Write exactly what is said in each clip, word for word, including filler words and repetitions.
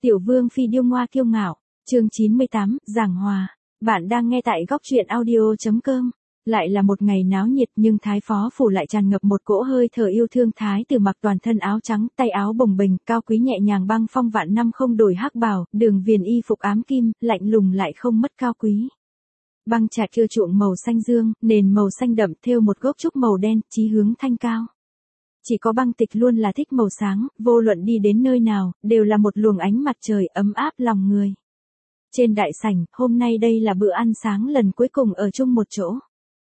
Tiểu vương phi điêu ngoa kiêu ngạo, chương chín mươi tám, giảng hòa. Bạn đang nghe tại góc truyện audio.com. Lại là một ngày náo nhiệt nhưng thái phó phủ lại tràn ngập một cỗ hơi thở yêu thương. Thái tử mặc toàn thân áo trắng, tay áo bồng bềnh, cao quý nhẹ nhàng băng phong vạn năm không đổi hắc bào, đường viền y phục ám kim, lạnh lùng lại không mất cao quý. Băng trạch cưa chuộng màu xanh dương, nền màu xanh đậm thêu một gốc trúc màu đen, chí hướng thanh cao. Chỉ có băng tịch luôn là thích màu sáng, vô luận đi đến nơi nào, đều là một luồng ánh mặt trời ấm áp lòng người. Trên đại sảnh, hôm nay đây là bữa ăn sáng lần cuối cùng ở chung một chỗ.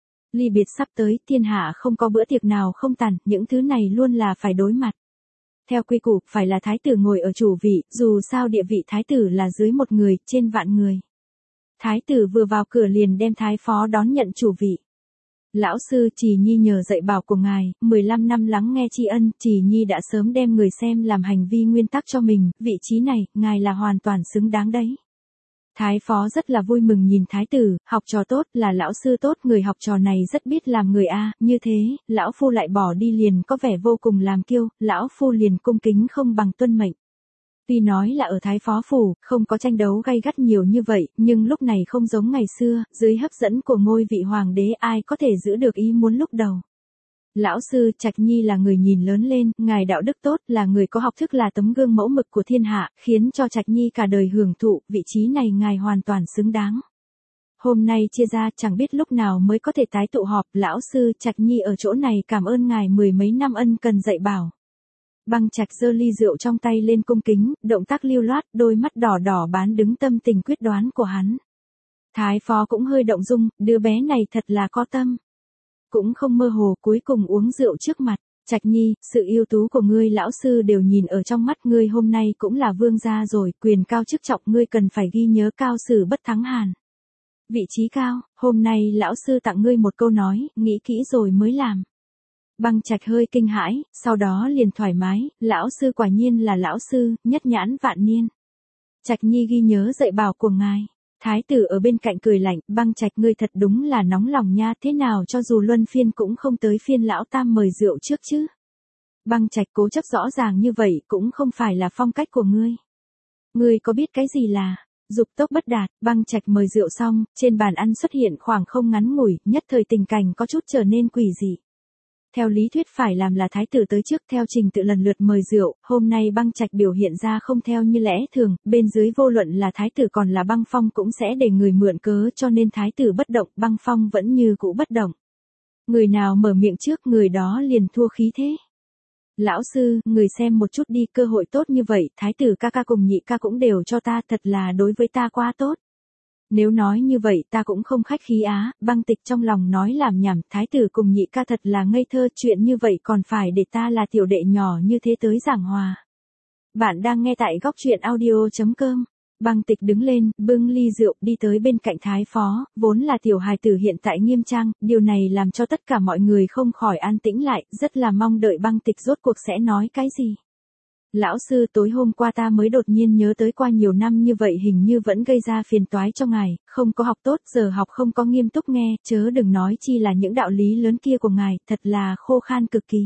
Ly biệt sắp tới, thiên hạ không có bữa tiệc nào không tàn, những thứ này luôn là phải đối mặt. Theo quy củ, phải là thái tử ngồi ở chủ vị, dù sao địa vị thái tử là dưới một người, trên vạn người. Thái tử vừa vào cửa liền đem thái phó đón nhận chủ vị. Lão sư, Trì Nhi nhờ dạy bảo của ngài, mười lăm năm lắng nghe tri ân, Trì Nhi đã sớm đem người xem làm hành vi nguyên tắc cho mình, vị trí này, ngài là hoàn toàn xứng đáng đấy. Thái phó rất là vui mừng nhìn thái tử, học trò tốt, là lão sư tốt, người học trò này rất biết làm người a, như thế, lão phu lại bỏ đi liền có vẻ vô cùng làm kiêu, lão phu liền cung kính không bằng tuân mệnh. Tuy nói là ở thái phó phủ, không có tranh đấu gay gắt nhiều như vậy, nhưng lúc này không giống ngày xưa, dưới hấp dẫn của ngôi vị hoàng đế ai có thể giữ được ý muốn lúc đầu. Lão sư, Trạch Nhi là người nhìn lớn lên, ngài đạo đức tốt, là người có học thức, là tấm gương mẫu mực của thiên hạ, khiến cho Trạch Nhi cả đời hưởng thụ, vị trí này ngài hoàn toàn xứng đáng. Hôm nay chia ra chẳng biết lúc nào mới có thể tái tụ họp, lão sư, Trạch Nhi ở chỗ này cảm ơn ngài mười mấy năm ân cần dạy bảo. Băng Trạch giơ ly rượu trong tay lên cung kính, động tác lưu loát, đôi mắt đỏ đỏ bán đứng tâm tình quyết đoán của hắn. Thái phó cũng hơi động dung, đứa bé này thật là có tâm. Cũng không mơ hồ, cuối cùng uống rượu trước mặt. Trạch Nhi, sự ưu tú của ngươi lão sư đều nhìn ở trong mắt ngươi, hôm nay cũng là vương gia rồi, quyền cao chức trọng, ngươi cần phải ghi nhớ cao sử bất thắng hàn. Vị trí cao, hôm nay lão sư tặng ngươi một câu nói, nghĩ kỹ rồi mới làm. Băng Trạch hơi kinh hãi, sau đó liền thoải mái, lão sư quả nhiên là lão sư, nhất nhãn vạn niên. Trạch Nhi ghi nhớ dạy bảo của ngài. Thái tử ở bên cạnh cười lạnh, Băng Trạch ngươi thật đúng là nóng lòng nha, thế nào cho dù luân phiên cũng không tới phiên lão tam mời rượu trước chứ. Băng Trạch cố chấp rõ ràng như vậy cũng không phải là phong cách của ngươi. Ngươi có biết cái gì là dục tốc bất đạt. Băng Trạch mời rượu xong, trên bàn ăn xuất hiện khoảng không ngắn ngủi, nhất thời tình cảnh có chút trở nên quỷ dị. Theo lý thuyết phải làm là thái tử tới trước, theo trình tự lần lượt mời rượu, hôm nay Băng Trạch biểu hiện ra không theo như lẽ thường, bên dưới vô luận là thái tử còn là Băng Phong cũng sẽ để người mượn cớ, cho nên thái tử bất động, Băng Phong vẫn như cũ bất động. Người nào mở miệng trước người đó liền thua khí thế. Lão sư, người xem một chút đi, cơ hội tốt như vậy, thái tử ca ca cùng nhị ca cũng đều cho ta, thật là đối với ta quá tốt. Nếu nói như vậy ta cũng không khách khí á. Băng Tịch trong lòng nói làm nhảm, thái tử cùng nhị ca thật là ngây thơ, chuyện như vậy còn phải để ta là tiểu đệ nhỏ như thế tới giảng hòa. Bạn đang nghe tại góc truyện audio.com. Băng Tịch đứng lên, bưng ly rượu, đi tới bên cạnh thái phó, vốn là tiểu hài tử hiện tại nghiêm trang, điều này làm cho tất cả mọi người không khỏi an tĩnh lại, rất là mong đợi Băng Tịch rốt cuộc sẽ nói cái gì. Lão sư, tối hôm qua ta mới đột nhiên nhớ tới qua nhiều năm như vậy hình như vẫn gây ra phiền toái cho ngài, không có học tốt, giờ học không có nghiêm túc nghe, chớ đừng nói chi là những đạo lý lớn kia của ngài, thật là khô khan cực kỳ.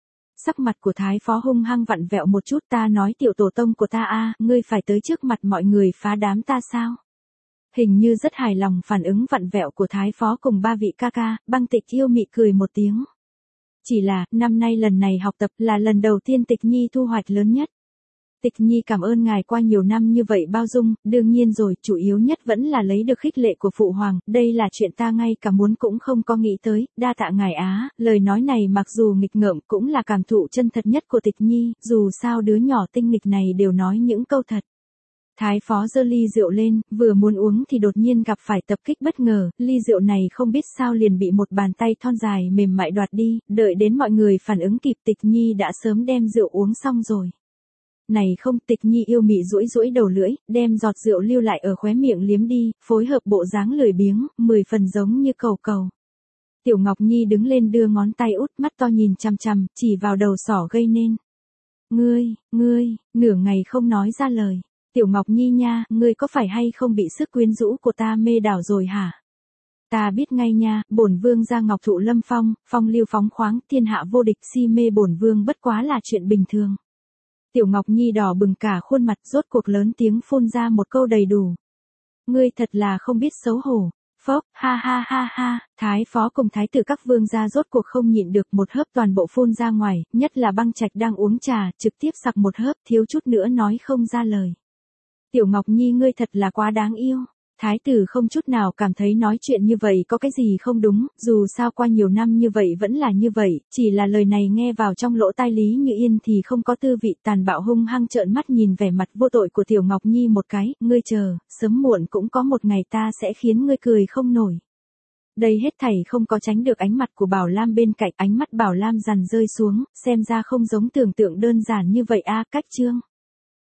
Sắc mặt của thái phó hung hăng vặn vẹo một chút, ta nói tiểu tổ tông của ta a, ngươi phải tới trước mặt mọi người phá đám ta sao? Hình như rất hài lòng phản ứng vặn vẹo của thái phó cùng ba vị ca ca. Băng Tịch yêu mị cười một tiếng. Chỉ là, năm nay lần này học tập là lần đầu tiên Tịch Nhi thu hoạch lớn nhất. Tịch Nhi cảm ơn ngài qua nhiều năm như vậy bao dung, đương nhiên rồi, chủ yếu nhất vẫn là lấy được khích lệ của phụ hoàng, đây là chuyện ta ngay cả muốn cũng không có nghĩ tới, đa tạ ngài á. Lời nói này mặc dù nghịch ngợm cũng là cảm thụ chân thật nhất của Tịch Nhi, dù sao đứa nhỏ tinh nghịch này đều nói những câu thật. Thái phó giơ ly rượu lên, vừa muốn uống thì đột nhiên gặp phải tập kích bất ngờ, ly rượu này không biết sao liền bị một bàn tay thon dài mềm mại đoạt đi, đợi đến mọi người phản ứng kịp Tịch Nhi đã sớm đem rượu uống xong rồi. Này không, Tịch Nhi yêu mị duỗi duỗi đầu lưỡi, đem giọt rượu lưu lại ở khóe miệng liếm đi, phối hợp bộ dáng lười biếng, mười phần giống như cầu cầu. Tiểu Ngọc Nhi đứng lên đưa ngón tay út, mắt to nhìn chằm chằm, chỉ vào đầu sỏ gây nên. Ngươi, ngươi, nửa ngày không nói ra lời. Tiểu Ngọc Nhi nha, ngươi có phải hay không bị sức quyến rũ của ta mê đảo rồi hả? Ta biết ngay nha, bổn vương gia ngọc thụ lâm phong, phong lưu phóng khoáng, thiên hạ vô địch, si mê bổn vương bất quá là chuyện bình thường. Tiểu Ngọc Nhi đỏ bừng cả khuôn mặt, rốt cuộc lớn tiếng phun ra một câu đầy đủ. Ngươi thật là không biết xấu hổ. Phốc, ha ha ha ha, thái phó cùng thái tử các vương gia rốt cuộc không nhịn được, một hớp toàn bộ phun ra ngoài, nhất là Băng Trạch đang uống trà, trực tiếp sặc một hớp, thiếu chút nữa nói không ra lời. Tiểu Ngọc Nhi ngươi thật là quá đáng yêu. Thái tử không chút nào cảm thấy nói chuyện như vậy có cái gì không đúng, dù sao qua nhiều năm như vậy vẫn là như vậy, chỉ là lời này nghe vào trong lỗ tai Lý Như Yên thì không có tư vị, tàn bạo hung hăng trợn mắt nhìn vẻ mặt vô tội của Tiểu Ngọc Nhi một cái, ngươi chờ, sớm muộn cũng có một ngày ta sẽ khiến ngươi cười không nổi. Đây hết thảy không có tránh được ánh mặt của Bảo Lam bên cạnh, ánh mắt Bảo Lam dằn rơi xuống, xem ra không giống tưởng tượng đơn giản như vậy a. Cách chương